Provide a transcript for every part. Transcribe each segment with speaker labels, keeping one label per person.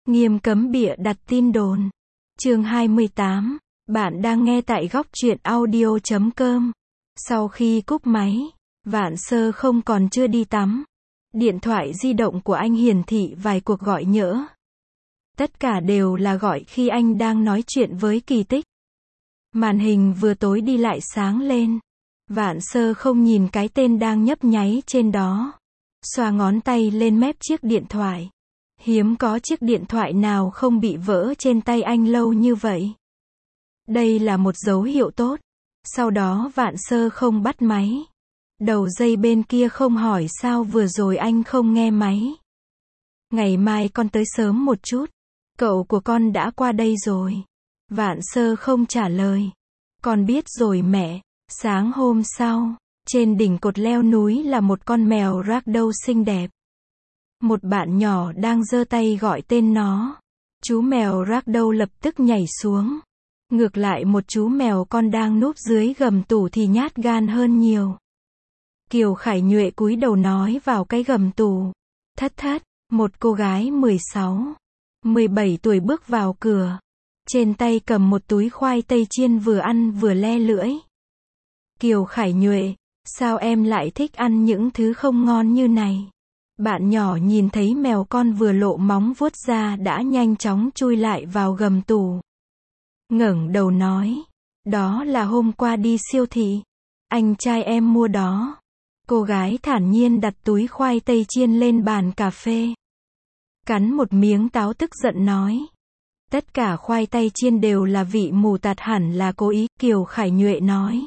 Speaker 1: Nghiêm cấm bịa đặt tin đồn. Chương 28. Bạn đang nghe tại góc truyện audio.com. Sau khi cúp máy, Vạn Sơ không còn chưa đi tắm. Điện thoại di động của anh hiển thị vài cuộc gọi nhỡ. Tất cả đều là gọi khi anh đang nói chuyện với Kỳ Tích. Màn hình vừa tối đi lại sáng lên. Vạn Sơ không nhìn cái tên đang nhấp nháy trên đó. Xoa ngón tay lên mép chiếc điện thoại. Hiếm có chiếc điện thoại nào không bị vỡ trên tay anh lâu như vậy. Đây là một dấu hiệu tốt. Sau đó Vạn Sơ không bắt máy. Đầu dây bên kia không hỏi sao vừa rồi anh không nghe máy. Ngày mai con tới sớm một chút. Cậu của con đã qua đây rồi. Vạn Sơ không trả lời. Con biết rồi mẹ. Sáng hôm sau, trên đỉnh cột leo núi là một con mèo ragdoll xinh đẹp. Một bạn nhỏ đang giơ tay gọi tên nó. Chú mèo ragdoll lập tức nhảy xuống. Ngược lại một chú mèo con đang núp dưới gầm tủ thì nhát gan hơn nhiều. Kiều Khải Nhuệ cúi đầu nói vào cái gầm tủ. Thất thất, một cô gái 16, 17 tuổi bước vào cửa. Trên tay cầm một túi khoai tây chiên vừa ăn vừa le lưỡi. Kiều Khải Nhuệ, sao em lại thích ăn những thứ không ngon như này? Bạn nhỏ nhìn thấy mèo con vừa lộ móng vuốt ra đã nhanh chóng chui lại vào gầm tủ. Ngẩng đầu nói, đó là hôm qua đi siêu thị. Anh trai em mua đó. Cô gái thản nhiên đặt túi khoai tây chiên lên bàn cà phê. Cắn một miếng táo tức giận nói. Tất cả khoai tây chiên đều là vị mù tạt hẳn là cố ý, Kiều Khải Nhuệ nói.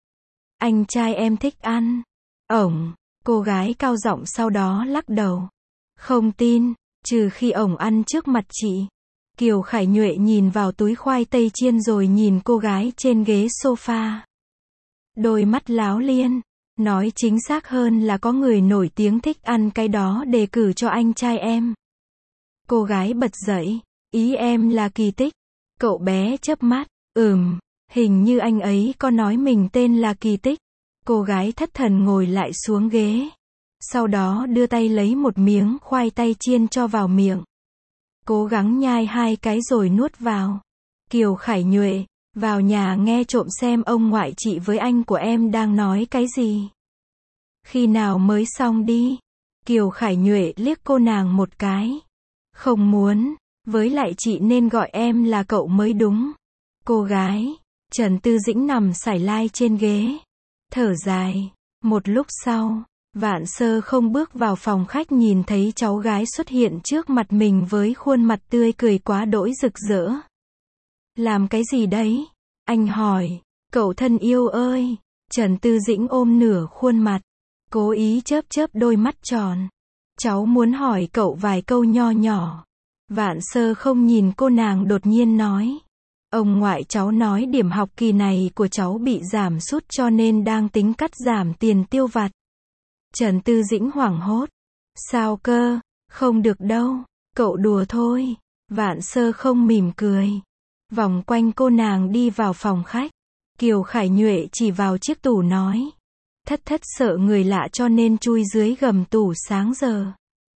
Speaker 1: Anh trai em thích ăn. Ổng, cô gái cao giọng sau đó lắc đầu. Không tin, trừ khi ổng ăn trước mặt chị. Kiều Khải Nhuệ nhìn vào túi khoai tây chiên rồi nhìn cô gái trên ghế sofa. Đôi mắt láo liên. Nói chính xác hơn là có người nổi tiếng thích ăn cái đó đề cử cho anh trai em. Cô gái bật dậy. Ý em là Kỳ Tích. Cậu bé chớp mắt. Hình như anh ấy có nói mình tên là Kỳ Tích. Cô gái thất thần ngồi lại xuống ghế. Sau đó đưa tay lấy một miếng khoai tây chiên cho vào miệng. Cố gắng nhai hai cái rồi nuốt vào. Kiều Khải Nhuệ, vào nhà nghe trộm xem ông ngoại chị với anh của em đang nói cái gì. Khi nào mới xong đi? Kiều Khải Nhuệ liếc cô nàng một cái. Không muốn, với lại chị nên gọi em là cậu mới đúng. Cô gái. Trần Tư Dĩnh nằm sải lai trên ghế. Thở dài. Một lúc sau, Vạn Sơ không bước vào phòng khách nhìn thấy cháu gái xuất hiện trước mặt mình với khuôn mặt tươi cười quá đỗi rực rỡ. Làm cái gì đấy? Anh hỏi. Cậu thân yêu ơi. Trần Tư Dĩnh ôm nửa khuôn mặt. Cố ý chớp chớp đôi mắt tròn. Cháu muốn hỏi cậu vài câu nho nhỏ. Vạn Sơ không nhìn cô nàng đột nhiên nói. Ông ngoại cháu nói điểm học kỳ này của cháu bị giảm sút cho nên đang tính cắt giảm tiền tiêu vặt. Trần Tư Dĩnh hoảng hốt. Sao cơ? Không được đâu. Cậu đùa thôi. Vạn Sơ không mỉm cười. Vòng quanh cô nàng đi vào phòng khách. Kiều Khải Nhuệ chỉ vào chiếc tủ nói. Thất thất sợ người lạ cho nên chui dưới gầm tủ sáng giờ.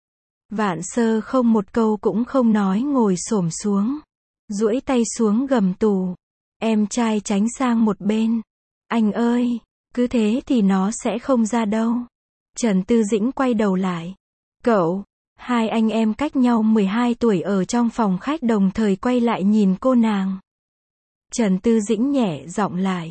Speaker 1: Vạn Sơ không một câu cũng không nói ngồi xổm xuống. Duỗi tay xuống gầm tủ. Em trai tránh sang một bên. Anh ơi, cứ thế thì nó sẽ không ra đâu. Trần Tư Dĩnh quay đầu lại. Cậu, hai anh em cách nhau 12 tuổi ở trong phòng khách đồng thời quay lại nhìn cô nàng. Trần Tư Dĩnh nhẹ giọng lại.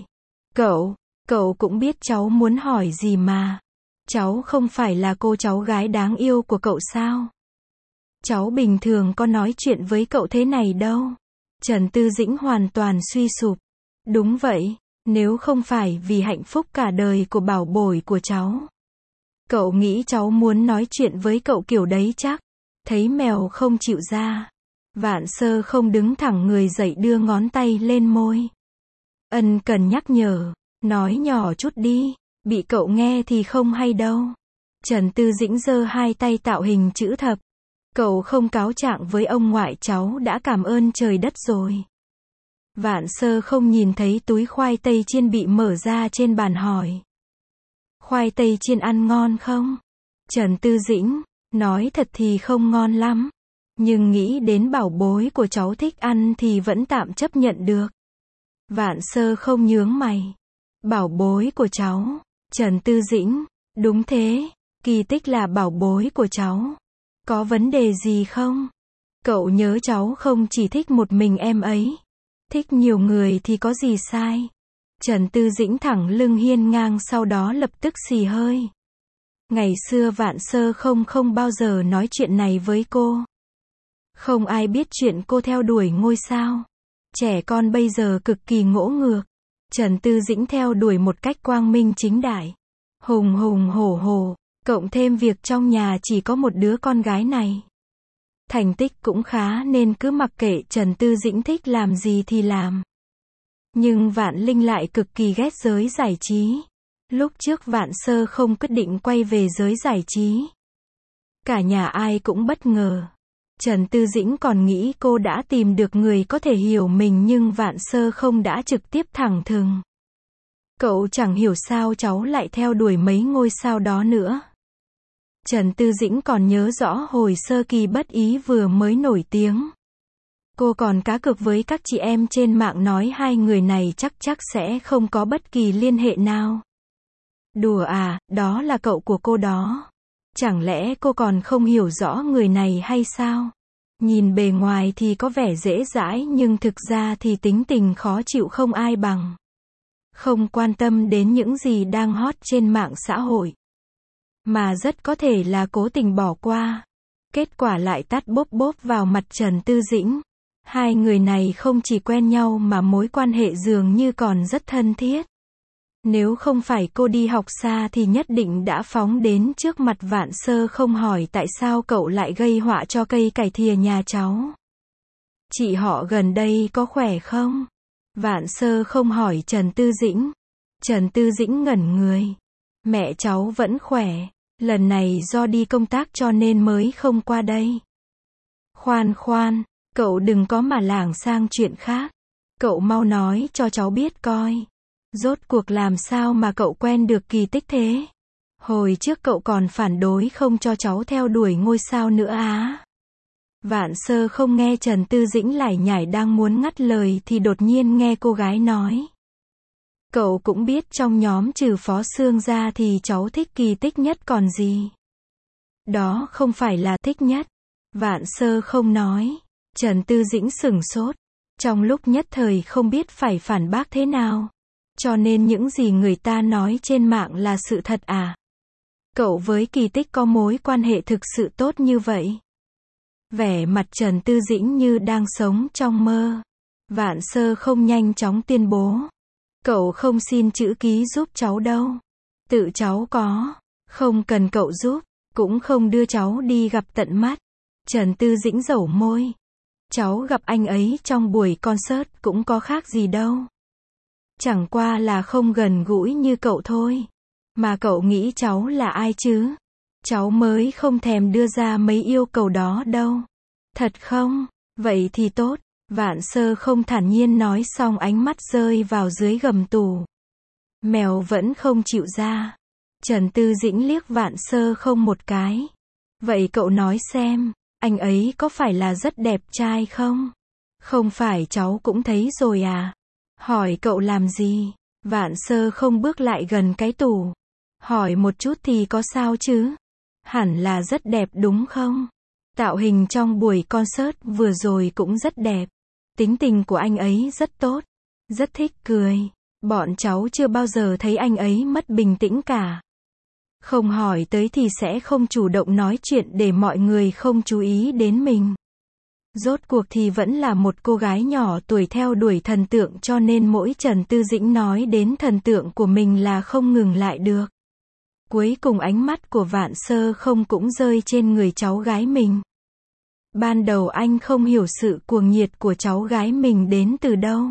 Speaker 1: Cậu cũng biết cháu muốn hỏi gì mà. Cháu không phải là cô cháu gái đáng yêu của cậu sao? Cháu bình thường có nói chuyện với cậu thế này đâu. Trần Tư Dĩnh hoàn toàn suy sụp. Đúng vậy, nếu không phải vì hạnh phúc cả đời của bảo bối của cháu. Cậu nghĩ cháu muốn nói chuyện với cậu kiểu đấy chắc. Thấy mèo không chịu ra. Vạn Sơ không đứng thẳng người dậy đưa ngón tay lên môi. Ân cần nhắc nhở. Nói nhỏ chút đi. Bị cậu nghe thì không hay đâu. Trần Tư Dĩnh giơ hai tay tạo hình chữ thập. Cậu không cáo trạng với ông ngoại cháu đã cảm ơn trời đất rồi. Vạn Sơ không nhìn thấy túi khoai tây chiên bị mở ra trên bàn hỏi. Khoai tây chiên ăn ngon không? Trần Tư Dĩnh, nói thật thì không ngon lắm. Nhưng nghĩ đến bảo bối của cháu thích ăn thì vẫn tạm chấp nhận được. Vạn Sơ không nhướng mày. Bảo bối của cháu. Trần Tư Dĩnh. Đúng thế, Kỳ Tích là bảo bối của cháu. Có vấn đề gì không? Cậu nhớ cháu không chỉ thích một mình em ấy. Thích nhiều người thì có gì sai? Trần Tư Dĩnh thẳng lưng hiên ngang, sau đó lập tức xì hơi. Ngày xưa Vạn Sơ không bao giờ nói chuyện này với cô. Không ai biết chuyện cô theo đuổi ngôi sao. Trẻ con bây giờ cực kỳ ngỗ ngược. Trần Tư Dĩnh theo đuổi một cách quang minh chính đại. Hùng hùng hổ hổ, cộng thêm việc trong nhà chỉ có một đứa con gái này. Thành tích cũng khá nên cứ mặc kệ Trần Tư Dĩnh thích làm gì thì làm. Nhưng Vạn Linh lại cực kỳ ghét giới giải trí. Lúc trước Vạn Sơ không quyết định quay về giới giải trí. Cả nhà ai cũng bất ngờ. Trần Tư Dĩnh còn nghĩ cô đã tìm được người có thể hiểu mình, nhưng Vạn Sơ không đã trực tiếp thẳng thừng. Cậu chẳng hiểu sao cháu lại theo đuổi mấy ngôi sao đó nữa. Trần Tư Dĩnh còn nhớ rõ hồi sơ Kỳ Bất Ý vừa mới nổi tiếng. Cô còn cá cược với các chị em trên mạng nói hai người này chắc sẽ không có bất kỳ liên hệ nào. Đùa à, đó là cậu của cô đó. Chẳng lẽ cô còn không hiểu rõ người này hay sao? Nhìn bề ngoài thì có vẻ dễ dãi nhưng thực ra thì tính tình khó chịu không ai bằng. Không quan tâm đến những gì đang hot trên mạng xã hội. Mà rất có thể là cố tình bỏ qua. Kết quả lại tát bốp bốp vào mặt Trần Tư Dĩnh. Hai người này không chỉ quen nhau mà mối quan hệ dường như còn rất thân thiết. Nếu không phải cô đi học xa thì nhất định đã phóng đến trước mặt Vạn Sơ không hỏi tại sao cậu lại gây họa cho cây cải thìa nhà cháu. Chị họ gần đây có khỏe không? Vạn Sơ không hỏi Trần Tư Dĩnh. Trần Tư Dĩnh ngẩn người. Mẹ cháu vẫn khỏe. Lần này do đi công tác cho nên mới không qua đây. Khoan, cậu đừng có mà lảng sang chuyện khác. Cậu mau nói cho cháu biết coi. Rốt cuộc làm sao mà cậu quen được Kỳ Tích thế? Hồi trước cậu còn phản đối không cho cháu theo đuổi ngôi sao nữa á. Vạn Sơ không nghe Trần Tư Dĩnh lải nhải đang muốn ngắt lời thì đột nhiên nghe cô gái nói. Cậu cũng biết trong nhóm trừ Phó Sương ra thì cháu thích Kỳ Tích nhất còn gì. Đó không phải là thích nhất. Vạn Sơ không nói. Trần Tư Dĩnh sửng sốt. Trong lúc nhất thời không biết phải phản bác thế nào. Cho nên những gì người ta nói trên mạng là sự thật à? Cậu với Kỳ Tích có mối quan hệ thực sự tốt như vậy? Vẻ mặt Trần Tư Dĩnh như đang sống trong mơ. Vạn Sơ không nhanh chóng tuyên bố. Cậu không xin chữ ký giúp cháu đâu. Tự cháu có. Không cần cậu giúp. Cũng không đưa cháu đi gặp tận mắt. Trần Tư Dĩnh dẩu môi. Cháu gặp anh ấy trong buổi concert cũng có khác gì đâu. Chẳng qua là không gần gũi như cậu thôi. Mà cậu nghĩ cháu là ai chứ? Cháu mới không thèm đưa ra mấy yêu cầu đó đâu. Thật không? Vậy thì tốt. Vạn Sơ không thản nhiên nói xong ánh mắt rơi vào dưới gầm tủ. Mèo vẫn không chịu ra. Trần Tư Dĩnh liếc Vạn Sơ không một cái. Vậy cậu nói xem, anh ấy có phải là rất đẹp trai không? Không phải cháu cũng thấy rồi à? Hỏi cậu làm gì? Vạn Sơ không bước lại gần cái tủ. Hỏi một chút thì có sao chứ? Hẳn là rất đẹp đúng không? Tạo hình trong buổi concert vừa rồi cũng rất đẹp. Tính tình của anh ấy rất tốt. Rất thích cười. Bọn cháu chưa bao giờ thấy anh ấy mất bình tĩnh cả. Không hỏi tới thì sẽ không chủ động nói chuyện để mọi người không chú ý đến mình. Rốt cuộc thì vẫn là một cô gái nhỏ tuổi theo đuổi thần tượng cho nên mỗi Trần Tư Dĩnh nói đến thần tượng của mình là không ngừng lại được. Cuối cùng ánh mắt của Vạn Sơ không cũng rơi trên người cháu gái mình. Ban đầu anh không hiểu sự cuồng nhiệt của cháu gái mình đến từ đâu.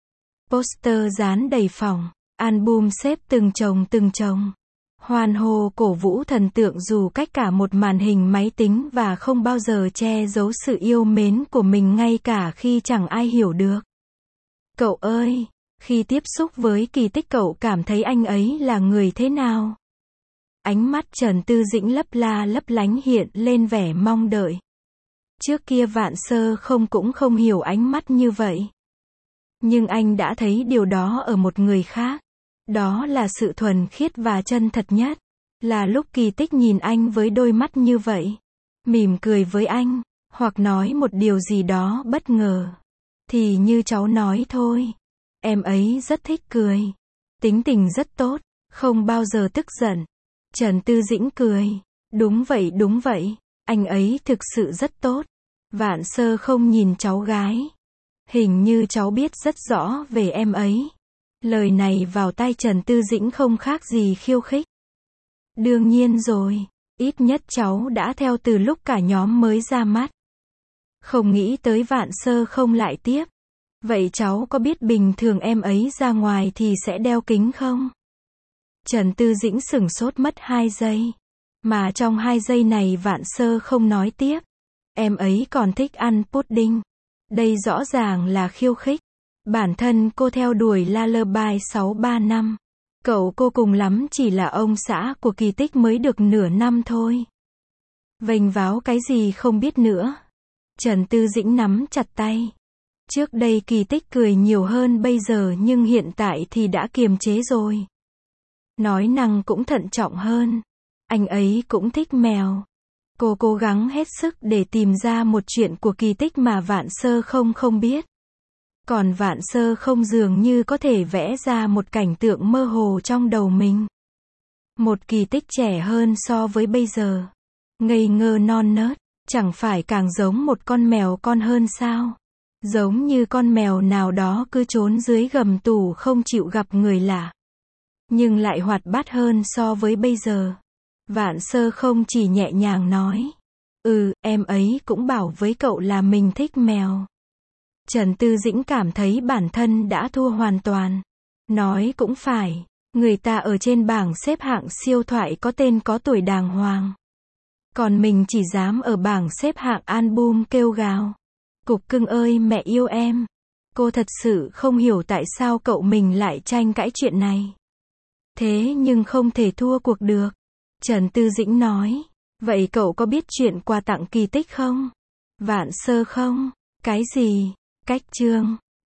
Speaker 1: Poster dán đầy phòng, album xếp từng chồng. Hoan hô cổ vũ thần tượng dù cách cả một màn hình máy tính và không bao giờ che giấu sự yêu mến của mình ngay cả khi chẳng ai hiểu được. Cậu ơi, khi tiếp xúc với Kỳ Tích cậu cảm thấy anh ấy là người thế nào? Ánh mắt Trần Tư Dĩnh lấp la lấp lánh hiện lên vẻ mong đợi. Trước kia Vạn Sơ không cũng không hiểu ánh mắt như vậy. Nhưng anh đã thấy điều đó ở một người khác. Đó là sự thuần khiết và chân thật nhất. Là lúc Kỳ Tích nhìn anh với đôi mắt như vậy. Mỉm cười với anh. Hoặc nói một điều gì đó bất ngờ. Thì như cháu nói thôi. Em ấy rất thích cười. Tính tình rất tốt. Không bao giờ tức giận. Trần Tư Dĩnh cười. Đúng vậy. Anh ấy thực sự rất tốt. Vạn Sơ không nhìn cháu gái. Hình như cháu biết rất rõ về em ấy. Lời này vào tai Trần Tư Dĩnh không khác gì khiêu khích. Đương nhiên rồi. Ít nhất cháu đã theo từ lúc cả nhóm mới ra mắt. Không nghĩ tới Vạn Sơ không lại tiếp. Vậy cháu có biết bình thường em ấy ra ngoài thì sẽ đeo kính không? Trần Tư Dĩnh sửng sốt mất 2 giây. Mà trong 2 giây này Vạn Sơ không nói tiếp. Em ấy còn thích ăn pudding. Đây rõ ràng là khiêu khích. Bản thân cô theo đuổi Lullaby 6-3 năm. Cậu cô cùng lắm chỉ là ông xã của Kỳ Tích mới được nửa năm thôi. Vênh váo cái gì không biết nữa. Trần Tư Dĩnh nắm chặt tay. Trước đây Kỳ Tích cười nhiều hơn bây giờ nhưng hiện tại thì đã kiềm chế rồi. Nói năng cũng thận trọng hơn. Anh ấy cũng thích mèo. Cô cố gắng hết sức để tìm ra một chuyện của Kỳ Tích mà Vạn Sơ không biết. Còn Vạn Sơ không dường như có thể vẽ ra một cảnh tượng mơ hồ trong đầu mình. Một Kỳ Tích trẻ hơn so với bây giờ. Ngây ngơ non nớt, chẳng phải càng giống một con mèo con hơn sao? Giống như con mèo nào đó cứ trốn dưới gầm tủ không chịu gặp người lạ. Nhưng lại hoạt bát hơn so với bây giờ. Vạn Sơ không chỉ nhẹ nhàng nói. Em ấy cũng bảo với cậu là mình thích mèo. Trần Tư Dĩnh cảm thấy bản thân đã thua hoàn toàn. Nói cũng phải. Người ta ở trên bảng xếp hạng siêu thoại có tên có tuổi đàng hoàng. Còn mình chỉ dám ở bảng xếp hạng album kêu gào. Cục cưng ơi mẹ yêu em. Cô thật sự không hiểu tại sao cậu mình lại tranh cãi chuyện này. Thế nhưng không thể thua cuộc được. Trần Tư Dĩnh nói. Vậy cậu có biết chuyện quà tặng Kỳ Tích không? Vạn Sơ không? Cái gì? Cách chương.